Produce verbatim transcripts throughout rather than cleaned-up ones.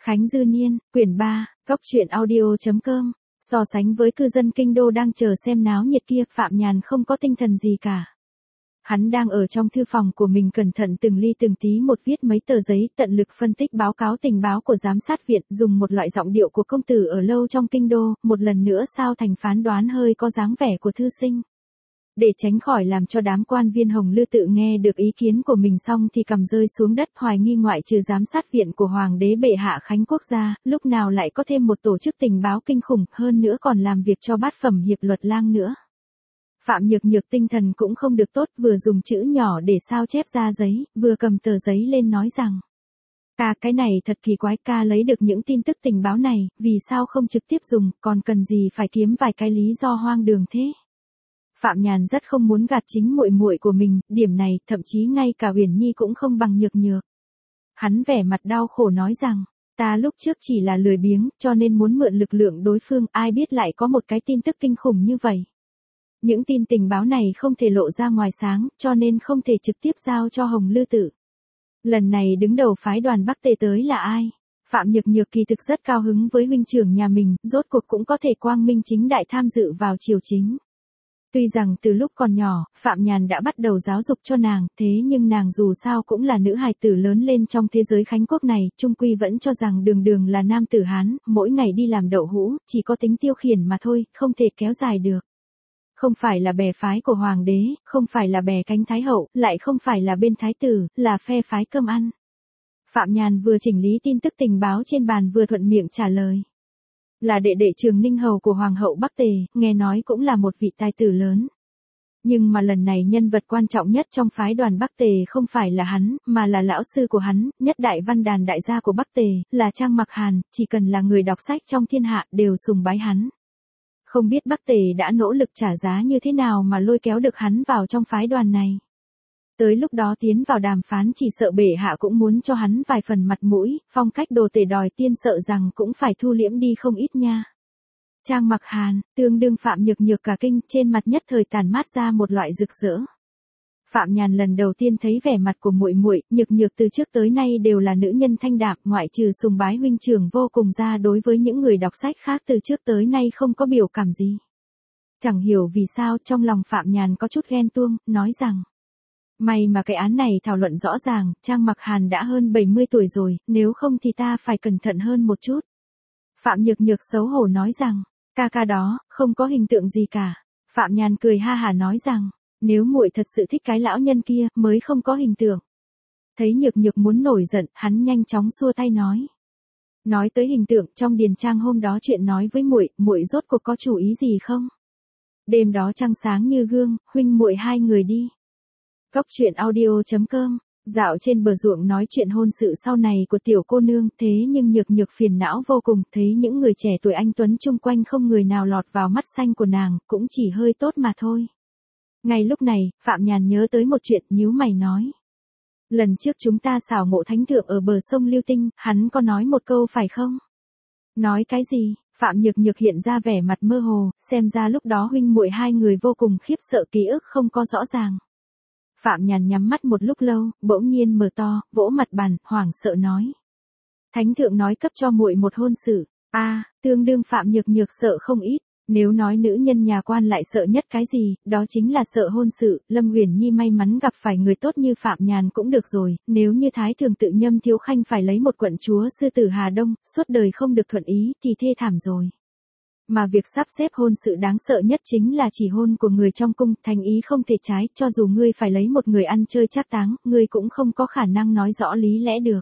Khánh Dư Niên, quyển ba, góc truyện audio.com. So sánh với cư dân kinh đô đang chờ xem náo nhiệt kia, Phạm Nhàn không có tinh thần gì cả. Hắn đang ở trong thư phòng của mình cẩn thận từng ly từng tí một viết mấy tờ giấy, tận lực phân tích báo cáo tình báo của giám sát viện, dùng một loại giọng điệu của công tử ở lâu trong kinh đô, một lần nữa sao thành phán đoán hơi có dáng vẻ của thư sinh. Để tránh khỏi làm cho đám quan viên Hồng Lư tự nghe được ý kiến của mình xong thì cầm rơi xuống đất, hoài nghi ngoại trừ giám sát viện của Hoàng đế bệ hạ Khánh Quốc gia, lúc nào lại có thêm một tổ chức tình báo kinh khủng, hơn nữa còn làm việc cho bát phẩm hiệp luật lang nữa. Phạm Nhược Nhược tinh thần cũng không được tốt, vừa dùng chữ nhỏ để sao chép ra giấy, vừa cầm tờ giấy lên nói rằng: Ca, cái này thật kỳ quái, ca lấy được những tin tức tình báo này, vì sao không trực tiếp dùng, còn cần gì phải kiếm vài cái lý do hoang đường thế? Phạm Nhàn rất không muốn gạt chính muội muội của mình, điểm này, thậm chí ngay cả Uyển Nhi cũng không bằng Nhược Nhược. Hắn vẻ mặt đau khổ nói rằng: Ta lúc trước chỉ là lười biếng, cho nên muốn mượn lực lượng đối phương, ai biết lại có một cái tin tức kinh khủng như vậy. Những tin tình báo này không thể lộ ra ngoài sáng, cho nên không thể trực tiếp giao cho Hồng Lư Tự. Lần này đứng đầu phái đoàn Bắc Tề tới là ai? Phạm Nhược Nhược kỳ thực rất cao hứng với huynh trưởng nhà mình, rốt cuộc cũng có thể quang minh chính đại tham dự vào triều chính. Tuy rằng từ lúc còn nhỏ, Phạm Nhàn đã bắt đầu giáo dục cho nàng, thế nhưng nàng dù sao cũng là nữ hài tử lớn lên trong thế giới Khánh Quốc này, chung quy vẫn cho rằng Đường Đường là nam tử Hán, mỗi ngày đi làm đậu hũ, chỉ có tính tiêu khiển mà thôi, không thể kéo dài được. Không phải là bè phái của Hoàng đế, không phải là bè cánh Thái Hậu, lại không phải là bên Thái tử, là phe phái cơm ăn. Phạm Nhàn vừa chỉnh lý tin tức tình báo trên bàn vừa thuận miệng trả lời. Là đệ đệ Trường Ninh Hầu của Hoàng hậu Bắc Tề, nghe nói cũng là một vị tài tử lớn. Nhưng mà lần này nhân vật quan trọng nhất trong phái đoàn Bắc Tề không phải là hắn, mà là lão sư của hắn, nhất đại văn đàn đại gia của Bắc Tề, là Trang Mặc Hàn, chỉ cần là người đọc sách trong thiên hạ đều sùng bái hắn. Không biết Bắc Tề đã nỗ lực trả giá như thế nào mà lôi kéo được hắn vào trong phái đoàn này. Tới lúc đó tiến vào đàm phán chỉ sợ bệ hạ cũng muốn cho hắn vài phần mặt mũi, phong cách đồ tể đòi tiên sợ rằng cũng phải thu liễm đi không ít nha. Trang Mặc Hàn, tương đương Phạm Nhược Nhược cả kinh, trên mặt nhất thời tản mát ra một loại rực rỡ. Phạm Nhàn lần đầu tiên thấy vẻ mặt của muội muội, Nhược Nhược từ trước tới nay đều là nữ nhân thanh đạm, ngoại trừ sùng bái huynh trưởng vô cùng ra, đối với những người đọc sách khác từ trước tới nay không có biểu cảm gì. Chẳng hiểu vì sao trong lòng Phạm Nhàn có chút ghen tuông, nói rằng: May mà cái án này thảo luận rõ ràng, Trang Mặc Hàn đã hơn bảy mươi tuổi rồi, nếu không thì ta phải cẩn thận hơn một chút. Phạm Nhược Nhược xấu hổ nói rằng: Ca ca đó, không có hình tượng gì cả. Phạm Nhàn cười ha hả nói rằng: Nếu muội thật sự thích cái lão nhân kia, mới không có hình tượng. Thấy Nhược Nhược muốn nổi giận, hắn nhanh chóng xua tay nói: Nói tới hình tượng, trong điền trang hôm đó chuyện nói với muội, muội rốt cuộc có chủ ý gì không? Đêm đó trăng sáng như gương, huynh muội hai người đi. Góc truyện audio.com, dạo trên bờ ruộng nói chuyện hôn sự sau này của tiểu cô nương, thế nhưng Nhược Nhược phiền não vô cùng, thấy những người trẻ tuổi anh tuấn chung quanh không người nào lọt vào mắt xanh của nàng, cũng chỉ hơi tốt mà thôi. Ngay lúc này, Phạm Nhàn nhớ tới một chuyện, nhíu mày nói: Lần trước chúng ta xảo ngộ thánh thượng ở bờ sông Lưu Tinh, hắn có nói một câu phải không? Nói cái gì? Phạm Nhược Nhược hiện ra vẻ mặt mơ hồ, xem ra lúc đó huynh muội hai người vô cùng khiếp sợ, ký ức không có rõ ràng. Phạm Nhàn nhắm mắt một lúc lâu, bỗng nhiên mở to, vỗ mặt bàn, hoảng sợ nói: Thánh thượng nói cấp cho muội một hôn sự. A, à, tương đương Phạm Nhược Nhược sợ không ít. Nếu nói nữ nhân nhà quan lại sợ nhất cái gì, đó chính là sợ hôn sự. Lâm Uyển Nhi may mắn gặp phải người tốt như Phạm Nhàn cũng được rồi, nếu như Thái thường tự Nhâm Thiếu Khanh phải lấy một quận chúa sư tử Hà Đông, suốt đời không được thuận ý thì thê thảm rồi. Mà việc sắp xếp hôn sự đáng sợ nhất chính là chỉ hôn của người trong cung, thành ý không thể trái, cho dù ngươi phải lấy một người ăn chơi trác táng, ngươi cũng không có khả năng nói rõ lý lẽ được.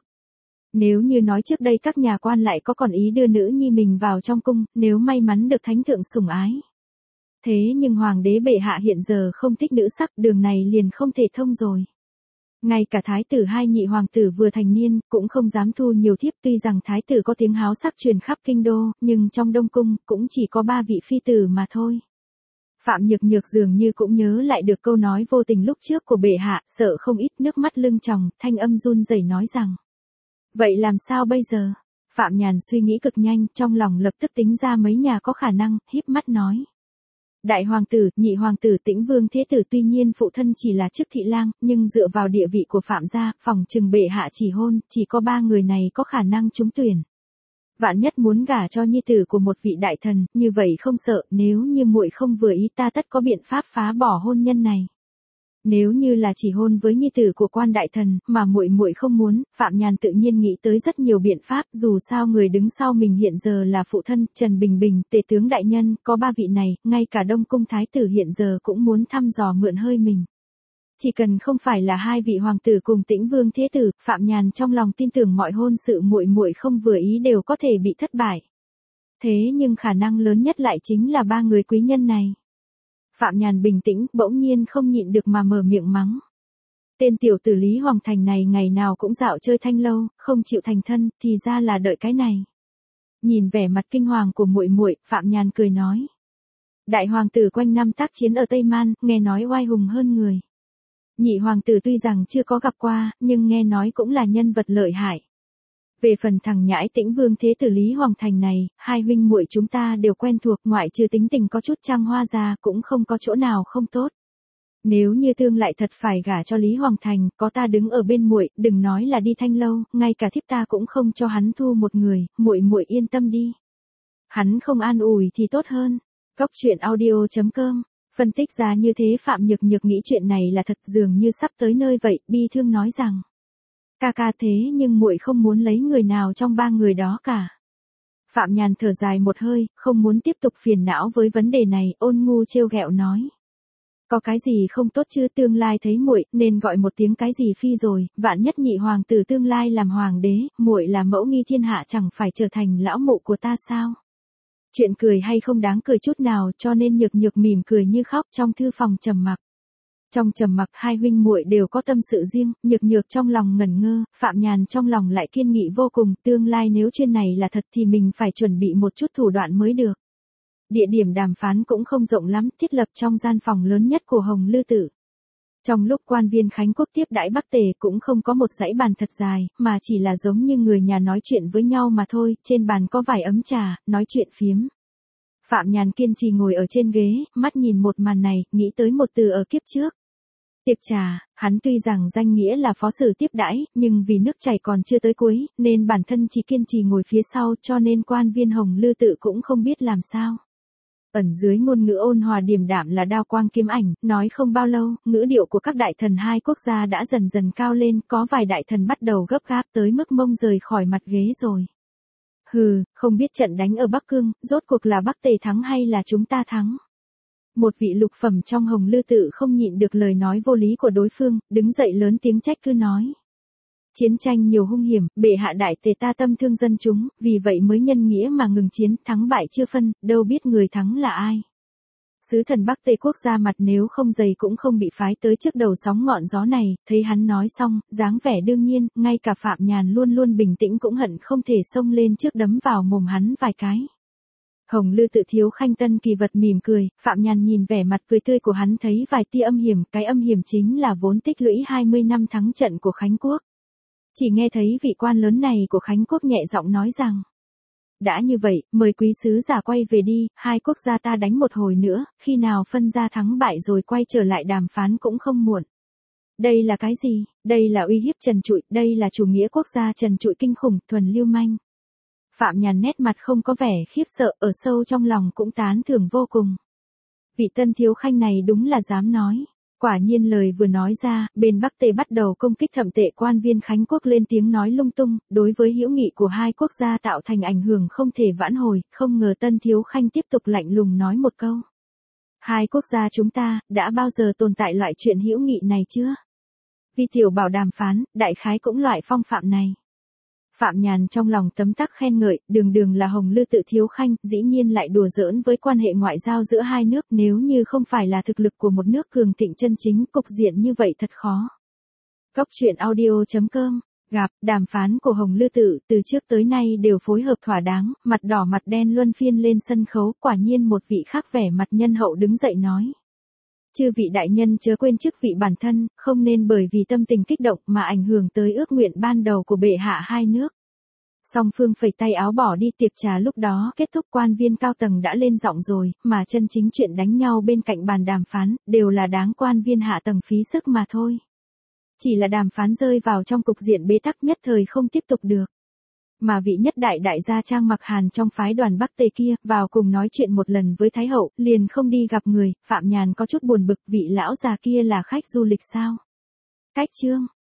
Nếu như nói trước đây các nhà quan lại có còn ý đưa nữ nhi mình vào trong cung, nếu may mắn được thánh thượng sủng ái. Thế nhưng hoàng đế bệ hạ hiện giờ không thích nữ sắc, đường này liền không thể thông rồi. Ngay cả thái tử hai nhị hoàng tử vừa thành niên, cũng không dám thu nhiều thiếp, tuy rằng thái tử có tiếng háo sắc truyền khắp kinh đô, nhưng trong đông cung, cũng chỉ có ba vị phi tử mà thôi. Phạm Nhược Nhược dường như cũng nhớ lại được câu nói vô tình lúc trước của bệ hạ, sợ không ít, nước mắt lưng tròng, thanh âm run rẩy nói rằng: Vậy làm sao bây giờ? Phạm Nhàn suy nghĩ cực nhanh, trong lòng lập tức tính ra mấy nhà có khả năng, híp mắt nói: Đại hoàng tử, nhị hoàng tử Tĩnh Vương Thế tử tuy nhiên phụ thân chỉ là chức thị lang, nhưng dựa vào địa vị của Phạm gia, phòng trừng bệ hạ chỉ hôn, chỉ có ba người này có khả năng trúng tuyển. Vạn nhất muốn gả cho nhi tử của một vị đại thần, như vậy không sợ, nếu như muội không vừa ý ta tất có biện pháp phá bỏ hôn nhân này. Nếu như là chỉ hôn với nhi tử của quan đại thần, mà muội muội không muốn, Phạm Nhàn tự nhiên nghĩ tới rất nhiều biện pháp, dù sao người đứng sau mình hiện giờ là phụ thân, Trần Bình Bình, tể tướng đại nhân, có ba vị này, ngay cả Đông Cung thái tử hiện giờ cũng muốn thăm dò mượn hơi mình. Chỉ cần không phải là hai vị hoàng tử cùng Tĩnh Vương thế tử, Phạm Nhàn trong lòng tin tưởng mọi hôn sự muội muội không vừa ý đều có thể bị thất bại. Thế nhưng khả năng lớn nhất lại chính là ba người quý nhân này. Phạm Nhàn bình tĩnh, bỗng nhiên không nhịn được mà mở miệng mắng. Tên tiểu tử Lý Hoàng Thành này ngày nào cũng dạo chơi thanh lâu, không chịu thành thân, thì ra là đợi cái này. Nhìn vẻ mặt kinh hoàng của muội muội, Phạm Nhàn cười nói. Đại hoàng tử quanh năm tác chiến ở Tây Man, nghe nói oai hùng hơn người. Nhị hoàng tử tuy rằng chưa có gặp qua, nhưng nghe nói cũng là nhân vật lợi hại. Về phần thằng nhãi Tĩnh Vương thế tử Lý Hoàng Thành này, hai huynh muội chúng ta đều quen thuộc, ngoại trừ tính tình có chút trăng hoa ra, cũng không có chỗ nào không tốt. Nếu như tương lại thật phải gả cho Lý Hoàng Thành, có ta đứng ở bên muội, đừng nói là đi thanh lâu, ngay cả thiếp ta cũng không cho hắn thu một người, muội muội yên tâm đi. Hắn không an ủi thì tốt hơn. Cóc truyện audio chấm com phân tích ra như thế Phạm Nhược Nhược nghĩ chuyện này là thật, dường như sắp tới nơi vậy, bi thương nói rằng. Ca ca thế nhưng muội không muốn lấy người nào trong ba người đó cả. Phạm Nhàn thở dài một hơi, không muốn tiếp tục phiền não với vấn đề này, ôn ngu trêu ghẹo nói. Có cái gì không tốt chứ, tương lai thấy muội nên gọi một tiếng cái gì phi rồi, vạn nhất nhị hoàng tử tương lai làm hoàng đế, muội là mẫu nghi thiên hạ chẳng phải trở thành lão mụ của ta sao? Chuyện cười hay không đáng cười chút nào, cho nên Nhược Nhược mỉm cười như khóc trong thư phòng trầm mặc. Trong trầm mặc hai huynh muội đều có tâm sự riêng, Nhược Nhược trong lòng ngẩn ngơ, Phạm Nhàn trong lòng lại kiên nghị vô cùng, tương lai nếu chuyện này là thật thì mình phải chuẩn bị một chút thủ đoạn mới được. Địa điểm đàm phán cũng không rộng lắm, thiết lập trong gian phòng lớn nhất của Hồng Lư Tự. Trong lúc quan viên Khánh Quốc tiếp đãi Bắc Tề cũng không có một dãy bàn thật dài, mà chỉ là giống như người nhà nói chuyện với nhau mà thôi, trên bàn có vài ấm trà, nói chuyện phiếm. Phạm Nhàn kiên trì ngồi ở trên ghế, mắt nhìn một màn này, nghĩ tới một từ ở kiếp trước. Tiệc trà, hắn tuy rằng danh nghĩa là phó sử tiếp đãi, nhưng vì nước chảy còn chưa tới cuối, nên bản thân chỉ kiên trì ngồi phía sau, cho nên quan viên Hồng Lư Tự cũng không biết làm sao. Ẩn dưới ngôn ngữ ôn hòa điềm đạm là đao quang kiếm ảnh, nói không bao lâu, ngữ điệu của các đại thần hai quốc gia đã dần dần cao lên, có vài đại thần bắt đầu gấp gáp tới mức mông rời khỏi mặt ghế rồi. Hừ, không biết trận đánh ở Bắc Cương, rốt cuộc là Bắc Tề thắng hay là chúng ta thắng? Một vị lục phẩm trong Hồng Lư Tự không nhịn được lời nói vô lý của đối phương, đứng dậy lớn tiếng trách cứ nói. Chiến tranh nhiều hung hiểm, bệ hạ đại tề ta tâm thương dân chúng, vì vậy mới nhân nghĩa mà ngừng chiến, thắng bại chưa phân, đâu biết người thắng là ai. Sứ thần Bắc Tề quốc gia mặt nếu không dày cũng không bị phái tới trước đầu sóng ngọn gió này, thấy hắn nói xong, dáng vẻ đương nhiên, ngay cả Phạm Nhàn luôn luôn bình tĩnh cũng hận không thể xông lên trước đấm vào mồm hắn vài cái. Hồng Lư Tự thiếu khanh Tân Kỳ Vật mỉm cười, Phạm Nhàn nhìn vẻ mặt cười tươi của hắn thấy vài tia âm hiểm, cái âm hiểm chính là vốn tích lũy hai mươi năm thắng trận của Khánh Quốc. Chỉ nghe thấy vị quan lớn này của Khánh Quốc nhẹ giọng nói rằng. Đã như vậy, mời quý sứ giả quay về đi, hai quốc gia ta đánh một hồi nữa, khi nào phân ra thắng bại rồi quay trở lại đàm phán cũng không muộn. Đây là cái gì? Đây là uy hiếp trần trụi, đây là chủ nghĩa quốc gia trần trụi kinh khủng, thuần lưu manh. Phạm Nhàn nét mặt không có vẻ khiếp sợ, ở sâu trong lòng cũng tán thưởng vô cùng. Vị tân thiếu khanh này đúng là dám nói. Quả nhiên lời vừa nói ra, bên Bắc Tề bắt đầu công kích thậm tệ, quan viên Khánh Quốc lên tiếng nói lung tung, đối với hữu nghị của hai quốc gia tạo thành ảnh hưởng không thể vãn hồi, không ngờ tân thiếu khanh tiếp tục lạnh lùng nói một câu. Hai quốc gia chúng ta, đã bao giờ tồn tại loại chuyện hữu nghị này chưa? Vi tiểu bảo đàm phán, đại khái cũng loại phong phạm này. Phạm Nhàn trong lòng tấm tắc khen ngợi, đường đường là Hồng Lư Tự thiếu khanh, dĩ nhiên lại đùa giỡn với quan hệ ngoại giao giữa hai nước, nếu như không phải là thực lực của một nước cường thịnh chân chính, cục diện như vậy thật khó. Cóc truyện audio chấm com Gặp, đàm phán của Hồng Lư Tự từ trước tới nay đều phối hợp thỏa đáng, mặt đỏ mặt đen luân phiên lên sân khấu, quả nhiên một vị khác vẻ mặt nhân hậu đứng dậy nói. Chư vị đại nhân chớ quên chức vị bản thân, không nên bởi vì tâm tình kích động mà ảnh hưởng tới ước nguyện ban đầu của bệ hạ hai nước. Song phương phẩy tay áo bỏ đi, tiệc trà lúc đó kết thúc, quan viên cao tầng đã lên giọng rồi, mà chân chính chuyện đánh nhau bên cạnh bàn đàm phán, đều là đáng quan viên hạ tầng phí sức mà thôi. Chỉ là đàm phán rơi vào trong cục diện bế tắc nhất thời không tiếp tục được. Mà vị nhất đại đại gia Trang Mặc Hàn trong phái đoàn Bắc Tề kia, vào cùng nói chuyện một lần với Thái hậu, liền không đi gặp người, Phạm Nhàn có chút buồn bực, vị lão già kia là khách du lịch sao? Cách chương